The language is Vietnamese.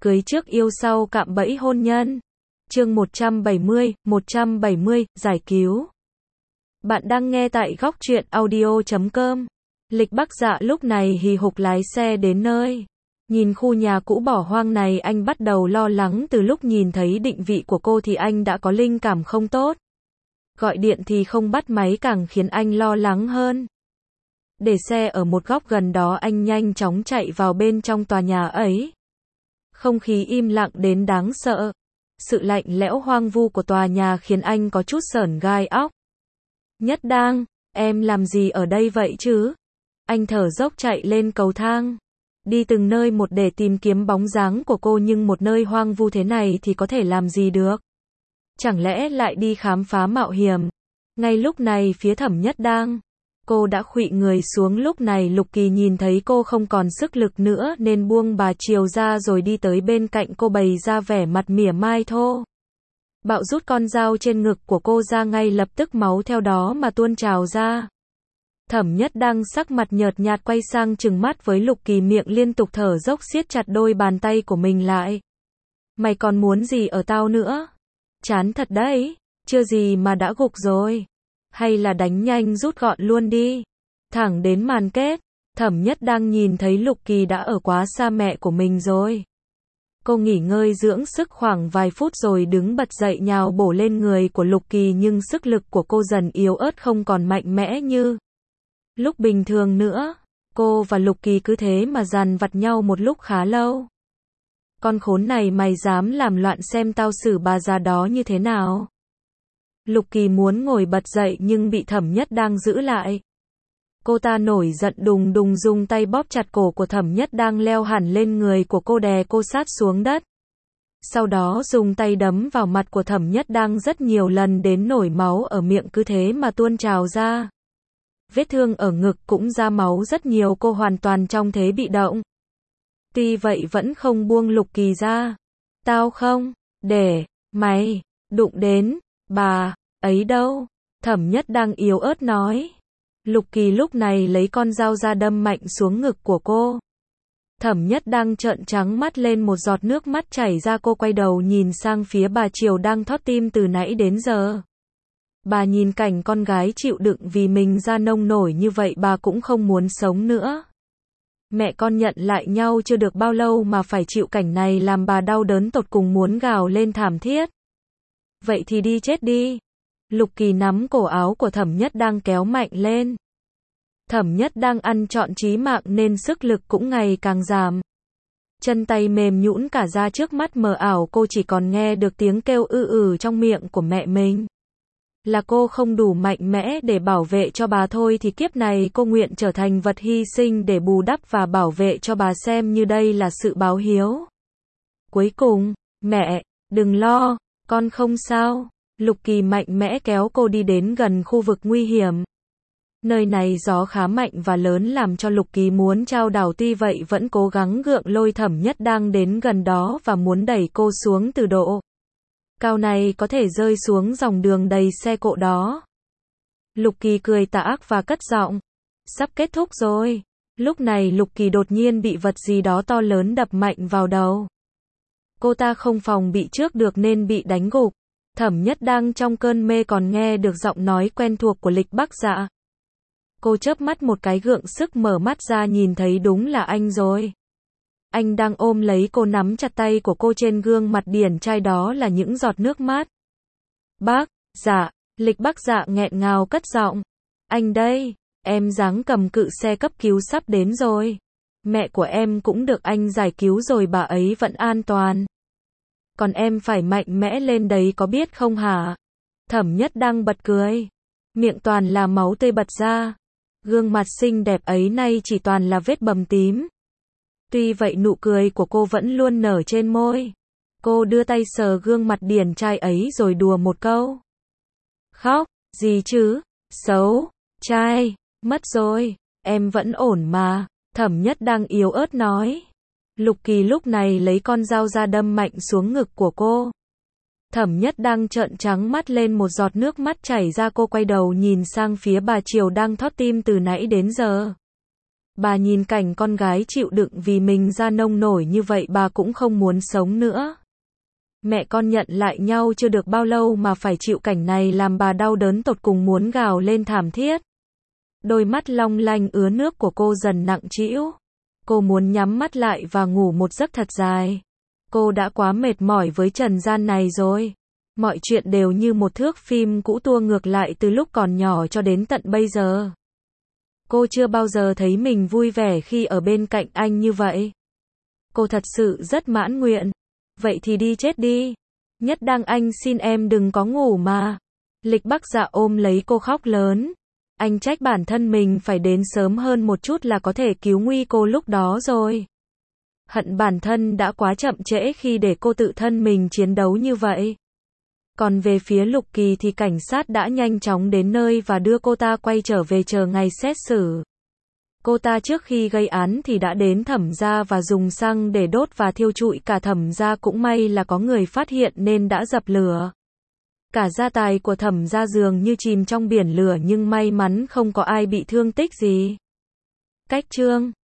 Cưới trước yêu sau cạm bẫy hôn nhân. Chương 170, giải cứu. Bạn đang nghe tại Góc Truyện Audio.com. Lịch Bắc Dạ lúc này hì hục lái xe đến nơi. Nhìn khu nhà cũ bỏ hoang này anh bắt đầu lo lắng, từ lúc nhìn thấy định vị của cô thì anh đã có linh cảm không tốt. Gọi điện thì không bắt máy càng khiến anh lo lắng hơn. Để xe ở một góc gần đó, anh nhanh chóng chạy vào bên trong tòa nhà ấy. Không khí im lặng đến đáng sợ. Sự lạnh lẽo hoang vu của tòa nhà khiến anh có chút sởn gai óc. Nhất Đang, em làm gì ở đây vậy chứ? Anh thở dốc chạy lên cầu thang. Đi từng nơi một để tìm kiếm bóng dáng của cô, nhưng một nơi hoang vu thế này thì có thể làm gì được? Chẳng lẽ lại đi khám phá mạo hiểm? Ngay lúc này phía Thẩm Nhất Đang, cô đã khuỵu người xuống. Lúc này Lục Kỳ nhìn thấy cô không còn sức lực nữa nên buông bà Triều ra rồi đi tới bên cạnh cô, bày ra vẻ mặt mỉa mai thô bạo, rút con dao trên ngực của cô ra, ngay lập tức máu theo đó mà tuôn trào ra. Thẩm Nhất Đang sắc mặt nhợt nhạt quay sang trừng mắt với Lục Kỳ, miệng liên tục thở dốc siết chặt đôi bàn tay của mình lại. Mày còn muốn gì ở tao nữa? Chán thật đấy, chưa gì mà đã gục rồi. Hay là đánh nhanh rút gọn luôn đi. Thẳng đến màn kết, Thẩm Nhất Đang nhìn thấy Lục Kỳ đã ở quá xa mẹ của mình rồi. Cô nghỉ ngơi dưỡng sức khoảng vài phút rồi đứng bật dậy nhào bổ lên người của Lục Kỳ, nhưng sức lực của cô dần yếu ớt, không còn mạnh mẽ như lúc bình thường nữa. Cô và Lục Kỳ cứ thế mà dằn vặt nhau một lúc khá lâu. Con khốn này, mày dám làm loạn, xem tao xử bà già đó như thế nào. Lục Kỳ muốn ngồi bật dậy nhưng bị Thẩm Nhất Đang giữ lại. Cô ta nổi giận đùng đùng dùng tay bóp chặt cổ của Thẩm Nhất Đang, leo hẳn lên người của cô, đè cô sát xuống đất. Sau đó dùng tay đấm vào mặt của Thẩm Nhất Đang rất nhiều lần đến nổi máu ở miệng cứ thế mà tuôn trào ra. Vết thương ở ngực cũng ra máu rất nhiều, cô hoàn toàn trong thế bị động. Tuy vậy vẫn không buông Lục Kỳ ra. Tao không để mày đụng đến bà ấy đâu, Thẩm Nhất Đang yếu ớt nói. Lục Kỳ lúc này lấy con dao ra đâm mạnh xuống ngực của cô. Thẩm Nhất Đang trợn trắng mắt lên, một giọt nước mắt chảy ra. Cô quay đầu nhìn sang phía bà Triều đang thót tim từ nãy đến giờ. Bà nhìn cảnh con gái chịu đựng vì mình ra nông nổi như vậy, bà cũng không muốn sống nữa. Mẹ con nhận lại nhau chưa được bao lâu mà phải chịu cảnh này, làm bà đau đớn tột cùng, muốn gào lên thảm thiết. Vậy thì đi chết đi. Lục Kỳ nắm cổ áo của Thẩm Nhất Đang kéo mạnh lên. Thẩm Nhất Đang ăn trọn chí mạng nên sức lực cũng ngày càng giảm. Chân tay mềm nhũn cả ra, trước mắt mờ ảo, cô chỉ còn nghe được tiếng kêu trong miệng của mẹ mình. Là cô không đủ mạnh mẽ để bảo vệ cho bà thôi thì kiếp này cô nguyện trở thành vật hy sinh để bù đắp và bảo vệ cho bà, xem như đây là sự báo hiếu. Cuối cùng, mẹ, đừng lo, con không sao. Lục Kỳ mạnh mẽ kéo cô đi đến gần khu vực nguy hiểm. Nơi này gió khá mạnh và lớn làm cho Lục Kỳ muốn chao đảo, tuy vậy vẫn cố gắng gượng lôi Thẩm Nhất Đang đến gần đó và muốn đẩy cô xuống từ độ cao này, có thể rơi xuống dòng đường đầy xe cộ đó. Lục Kỳ cười tà ác và cất giọng. Sắp kết thúc rồi. Lúc này Lục Kỳ đột nhiên bị vật gì đó to lớn đập mạnh vào đầu. Cô ta không phòng bị trước được nên bị đánh gục. Thẩm Nhất Đang trong cơn mê còn nghe được giọng nói quen thuộc của Lịch Bắc Dạ. Cô chớp mắt một cái, gượng sức mở mắt ra, nhìn thấy đúng là anh rồi. Anh đang ôm lấy cô, nắm chặt tay của cô, trên gương mặt điển trai đó là những giọt nước mắt. Bác Dạ, Lịch Bắc Dạ nghẹn ngào cất giọng. Anh đây, em dáng cầm cự, xe cấp cứu sắp đến rồi. Mẹ của em cũng được anh giải cứu rồi, bà ấy vẫn an toàn. Còn em phải mạnh mẽ lên đấy, có biết không hả? Thẩm Nhất Đang bật cười. Miệng toàn là máu tươi bật ra. Gương mặt xinh đẹp ấy nay chỉ toàn là vết bầm tím. Tuy vậy nụ cười của cô vẫn luôn nở trên môi. Cô đưa tay sờ gương mặt điển trai ấy rồi đùa một câu. Khóc gì chứ? Xấu trai mất rồi. Em vẫn ổn mà, Thẩm Nhất Đang yếu ớt nói. Lục Kỳ lúc này lấy con dao ra đâm mạnh xuống ngực của cô. Thẩm Nhất Đang trợn trắng mắt lên, một giọt nước mắt chảy ra. Cô quay đầu nhìn sang phía bà Triều đang thót tim từ nãy đến giờ. Bà nhìn cảnh con gái chịu đựng vì mình ra nông nổi như vậy bà cũng không muốn sống nữa. Mẹ con nhận lại nhau chưa được bao lâu mà phải chịu cảnh này làm bà đau đớn tột cùng muốn gào lên thảm thiết. Đôi mắt long lanh ứa nước của cô dần nặng trĩu. Cô muốn nhắm mắt lại và ngủ một giấc thật dài. Cô đã quá mệt mỏi với trần gian này rồi. Mọi chuyện đều như một thước phim cũ tua ngược lại từ lúc còn nhỏ cho đến tận bây giờ. Cô chưa bao giờ thấy mình vui vẻ khi ở bên cạnh anh như vậy. Cô thật sự rất mãn nguyện. Vậy thì đi chết đi. Nhất đang anh xin em đừng có ngủ mà. Lịch Bắc Dạ ôm lấy cô khóc lớn. Anh trách bản thân mình phải đến sớm hơn một chút là có thể cứu nguy cô lúc đó rồi. Hận bản thân đã quá chậm trễ khi để cô tự thân mình chiến đấu như vậy. Còn về phía Lục Kỳ thì cảnh sát đã nhanh chóng đến nơi và đưa cô ta quay trở về chờ ngày xét xử. Cô ta trước khi gây án thì đã đến Thẩm gia và dùng xăng để đốt và thiêu trụi cả Thẩm gia, cũng may là có người phát hiện nên đã dập lửa. Cả gia tài của Thẩm gia dường như chìm trong biển lửa nhưng may mắn không có ai bị thương tích gì. Cách chương